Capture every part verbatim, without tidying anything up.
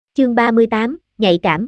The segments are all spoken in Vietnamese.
Chương ba mươi tám, nhạy cảm.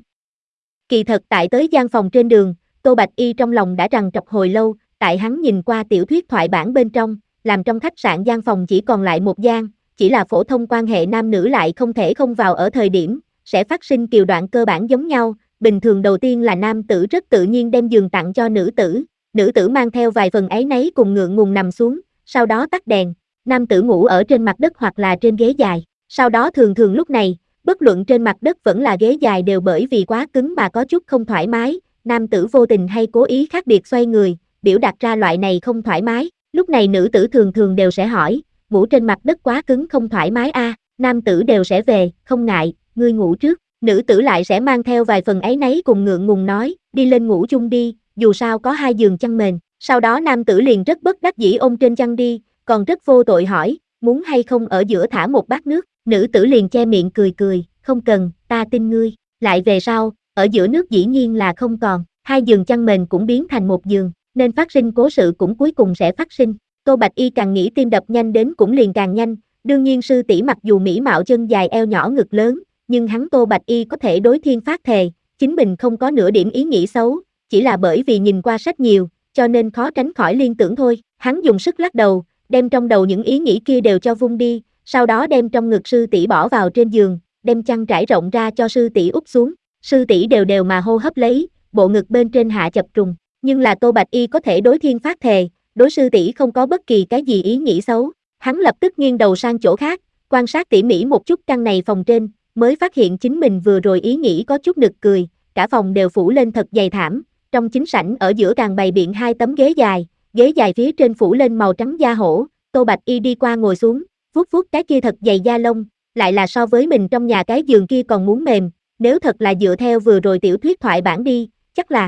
Kỳ thật tại tới gian phòng trên đường, Tô Bạch Y trong lòng đã trằn trọc hồi lâu, tại hắn nhìn qua tiểu thuyết thoại bản bên trong, làm trong khách sạn gian phòng chỉ còn lại một gian, chỉ là phổ thông quan hệ nam nữ lại không thể không vào ở thời điểm, sẽ phát sinh kiều đoạn cơ bản giống nhau, bình thường đầu tiên là nam tử rất tự nhiên đem giường tặng cho nữ tử, nữ tử mang theo vài phần áy náy cùng ngượng ngùng nằm xuống, sau đó tắt đèn, nam tử ngủ ở trên mặt đất hoặc là trên ghế dài, sau đó thường thường lúc này, bất luận trên mặt đất vẫn là ghế dài đều bởi vì quá cứng mà có chút không thoải mái, nam tử vô tình hay cố ý khác biệt xoay người, biểu đạt ra loại này không thoải mái, lúc này nữ tử thường thường đều sẽ hỏi, ngủ trên mặt đất quá cứng không thoải mái a, à? Nam tử đều sẽ về, không ngại, ngươi ngủ trước, nữ tử lại sẽ mang theo vài phần áy náy cùng ngượng ngùng nói, đi lên ngủ chung đi, dù sao có hai giường chăn mền, sau đó nam tử liền rất bất đắc dĩ ôm trên chăn đi, còn rất vô tội hỏi, muốn hay không ở giữa thả một bát nước, nữ tử liền che miệng cười cười, không cần, ta tin ngươi, lại về sau, ở giữa nước dĩ nhiên là không còn, hai giường chăn mền cũng biến thành một giường, nên phát sinh cố sự cũng cuối cùng sẽ phát sinh. Tô Bạch Y càng nghĩ tim đập nhanh đến cũng liền càng nhanh, đương nhiên sư tỷ mặc dù mỹ mạo chân dài eo nhỏ ngực lớn, nhưng hắn Tô Bạch Y có thể đối thiên phát thề, chính mình không có nửa điểm ý nghĩ xấu, chỉ là bởi vì nhìn qua sách nhiều, cho nên khó tránh khỏi liên tưởng thôi, hắn dùng sức lắc đầu, đem trong đầu những ý nghĩ kia đều cho vung đi, sau đó đem trong ngực sư tỷ bỏ vào trên giường, đem chăn trải rộng ra cho sư tỷ úp xuống, sư tỷ đều đều mà hô hấp lấy, bộ ngực bên trên hạ chập trùng, nhưng là Tô Bạch Y có thể đối thiên phát thề, đối sư tỷ không có bất kỳ cái gì ý nghĩ xấu, hắn lập tức nghiêng đầu sang chỗ khác, quan sát tỉ mỉ một chút căn này phòng trên, mới phát hiện chính mình vừa rồi ý nghĩ có chút nực cười, cả phòng đều phủ lên thật dày thảm, trong chính sảnh ở giữa càng bày biện hai tấm ghế dài, ghế dài phía trên phủ lên màu trắng da hổ, Tô Bạch Y đi qua ngồi xuống, vuốt vuốt cái kia thật dày da lông, lại là so với mình trong nhà cái giường kia còn muốn mềm, nếu thật là dựa theo vừa rồi tiểu thuyết thoại bản đi, chắc là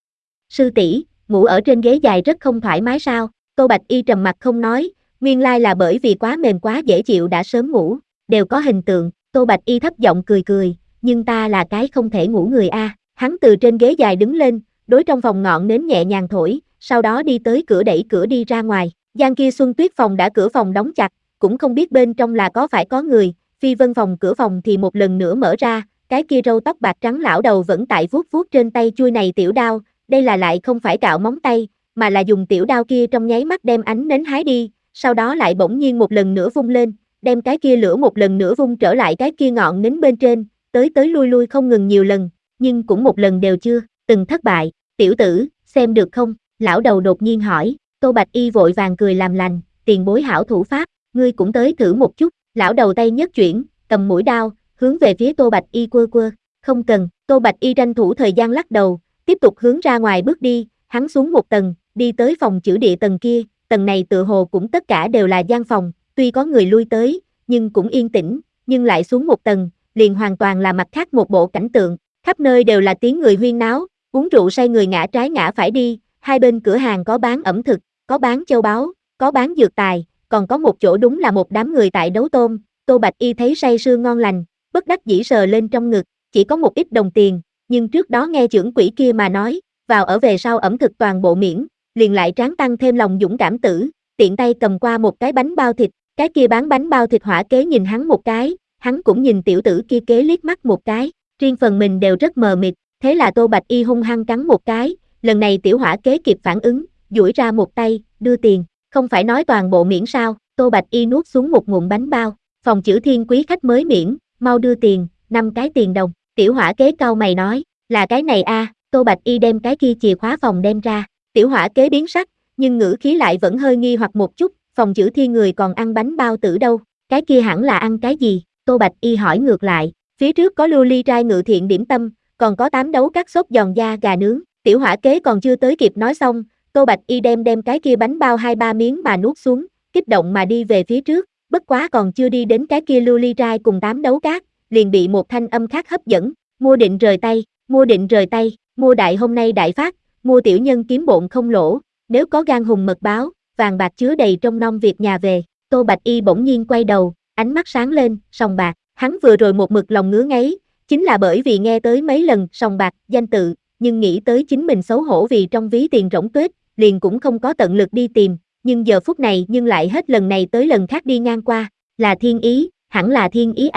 sư tỷ, ngủ ở trên ghế dài rất không thoải mái sao? Tô Bạch Y trầm mặt không nói, nguyên lai là bởi vì quá mềm quá dễ chịu đã sớm ngủ, đều có hình tượng, Tô Bạch Y thấp giọng cười cười, nhưng ta là cái không thể ngủ người a. À. Hắn từ trên ghế dài đứng lên, đối trong phòng ngọn nến nhẹ nhàng thổi, sau đó đi tới cửa đẩy cửa đi ra ngoài, gian kia Xuân Tuyết phòng đã cửa phòng đóng chặt, cũng không biết bên trong là có phải có người, Phi Vân phòng cửa phòng thì một lần nữa mở ra, cái kia râu tóc bạc trắng lão đầu vẫn tại vuốt vuốt trên tay chui này tiểu đao, đây là lại không phải cạo móng tay, mà là dùng tiểu đao kia trong nháy mắt đem ánh nến hái đi, sau đó lại bỗng nhiên một lần nữa vung lên, đem cái kia lửa một lần nữa vung trở lại cái kia ngọn nến bên trên, tới tới lui lui không ngừng nhiều lần, nhưng cũng một lần đều chưa từng thất bại, tiểu tử, xem được không? Lão đầu đột nhiên hỏi, Tô Bạch Y vội vàng cười làm lành, tiền bối hảo thủ pháp, ngươi cũng tới thử một chút, lão đầu tay nhất chuyển, cầm mũi đao, hướng về phía Tô Bạch Y quơ quơ, không cần, Tô Bạch Y tranh thủ thời gian lắc đầu, tiếp tục hướng ra ngoài bước đi, hắn xuống một tầng, đi tới phòng chữ địa tầng kia, tầng này tựa hồ cũng tất cả đều là gian phòng, tuy có người lui tới, nhưng cũng yên tĩnh, nhưng lại xuống một tầng, liền hoàn toàn là mặt khác một bộ cảnh tượng, khắp nơi đều là tiếng người huyên náo, uống rượu say người ngã trái ngã phải đi, hai bên cửa hàng có bán ẩm thực, có bán châu báu, có bán dược tài, còn có một chỗ đúng là một đám người tại đấu tôm, Tô Bạch Y thấy say sưa ngon lành, bất đắc dĩ sờ lên trong ngực, chỉ có một ít đồng tiền, nhưng trước đó nghe trưởng quỹ kia mà nói, vào ở về sau ẩm thực toàn bộ miễn, liền lại tráng tăng thêm lòng dũng cảm tử, tiện tay cầm qua một cái bánh bao thịt, cái kia bán bánh bao thịt hỏa kế nhìn hắn một cái, hắn cũng nhìn tiểu tử kia kế liếc mắt một cái, riêng phần mình đều rất mờ mịt, thế là Tô Bạch Y hung hăng cắn một cái, lần này tiểu hỏa kế kịp phản ứng, duỗi ra một tay, đưa tiền, không phải nói toàn bộ miễn sao, Tô Bạch Y nuốt xuống một ngụm bánh bao, phòng chữ Thiên quý khách mới miễn, mau đưa tiền, năm cái tiền đồng, tiểu hỏa kế cau mày nói, là cái này a, à, Tô Bạch Y đem cái kia chìa khóa phòng đem ra, tiểu hỏa kế biến sắc, nhưng ngữ khí lại vẫn hơi nghi hoặc một chút, phòng chữ Thiên người còn ăn bánh bao tử đâu, cái kia hẳn là ăn cái gì, Tô Bạch Y hỏi ngược lại, phía trước có lưu ly trai ngự thiện điểm tâm, còn có tám đấu các sốt giòn da gà nướng, tiểu hỏa kế còn chưa tới kịp nói xong, Tô Bạch Y đem đem cái kia bánh bao hai ba miếng mà nuốt xuống, kích động mà đi về phía trước, bất quá còn chưa đi đến cái kia lưu ly trai cùng tám đấu cát, liền bị một thanh âm khác hấp dẫn, mua định rời tay, mua định rời tay, mua đại hôm nay đại phát, mua tiểu nhân kiếm bộn không lỗ, nếu có gan hùng mật báo, vàng bạc chứa đầy trong non việc nhà về, Tô Bạch Y bỗng nhiên quay đầu, ánh mắt sáng lên, sòng bạc, hắn vừa rồi một mực lòng ngứa ngáy, chính là bởi vì nghe tới mấy lần sòng bạc danh tự, nhưng nghĩ tới chính mình xấu hổ vì trong ví tiền rỗng tuếch, liền cũng không có tận lực đi tìm, nhưng giờ phút này nhưng lại hết lần này tới lần khác đi ngang qua, là thiên ý, hẳn là thiên ý a.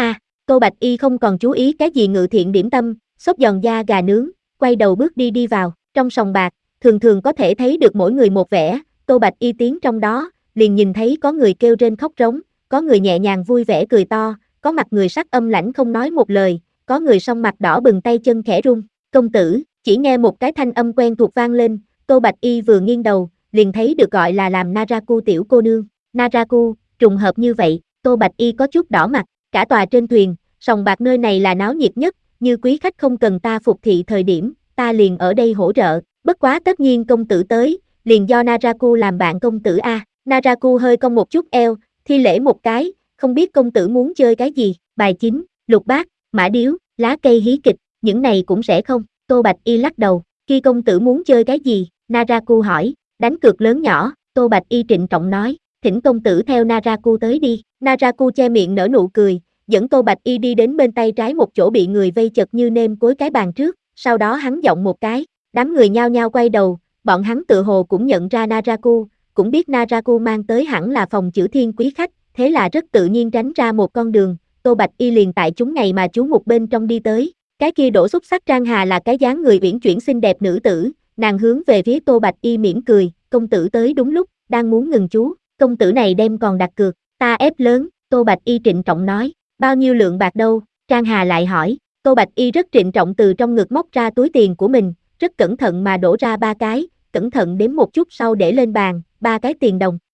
Tô Bạch Y không còn chú ý cái gì ngự thiện điểm tâm, xốp giòn da gà nướng, quay đầu bước đi đi vào, trong sòng bạc, thường thường có thể thấy được mỗi người một vẻ, Tô Bạch Y tiến trong đó, liền nhìn thấy có người kêu rên khóc rống, có người nhẹ nhàng vui vẻ cười to, có mặt người sắc âm lãnh không nói một lời, có người song mặt đỏ bừng tay chân khẽ run, công tử, chỉ nghe một cái thanh âm quen thuộc vang lên, Tô Bạch Y vừa nghiêng đầu, liền thấy được gọi là làm Naraku tiểu cô nương, Naraku, trùng hợp như vậy, Tô Bạch Y có chút đỏ mặt, cả tòa trên thuyền, sòng bạc nơi này là náo nhiệt nhất, như quý khách không cần ta phục thị thời điểm, ta liền ở đây hỗ trợ, bất quá tất nhiên công tử tới, liền do Naraku làm bạn công tử a. Naraku hơi cong một chút eo, thi lễ một cái, không biết công tử muốn chơi cái gì, bài chính, lục bát, mã điếu, lá cây hí kịch, những này cũng sẽ không, Tô Bạch Y lắc đầu, khi công tử muốn chơi cái gì, Naraku hỏi, đánh cược lớn nhỏ, Tô Bạch Y trịnh trọng nói, thỉnh công tử theo Naraku tới đi, Naraku che miệng nở nụ cười, dẫn Tô Bạch Y đi đến bên tay trái một chỗ bị người vây chật như nêm cối cái bàn trước, sau đó hắn giọng một cái, đám người nhao nhao quay đầu, bọn hắn tự hồ cũng nhận ra Naraku, cũng biết Naraku mang tới hẳn là phòng chữ thiên quý khách, thế là rất tự nhiên tránh ra một con đường, Tô Bạch Y liền tại chúng ngày mà chú một bên trong đi tới, cái kia đổ xúc sắc Trang Hà là cái dáng người uyển chuyển xinh đẹp nữ tử, nàng hướng về phía Tô Bạch Y mỉm cười, công tử tới đúng lúc, đang muốn ngừng chú, công tử này đem còn đặt cược, ta ép lớn, Tô Bạch Y trịnh trọng nói, bao nhiêu lượng bạc đâu, Trang Hà lại hỏi, Tô Bạch Y rất trịnh trọng từ trong ngực móc ra túi tiền của mình, rất cẩn thận mà đổ ra ba cái, cẩn thận đếm một chút sau để lên bàn, ba cái tiền đồng,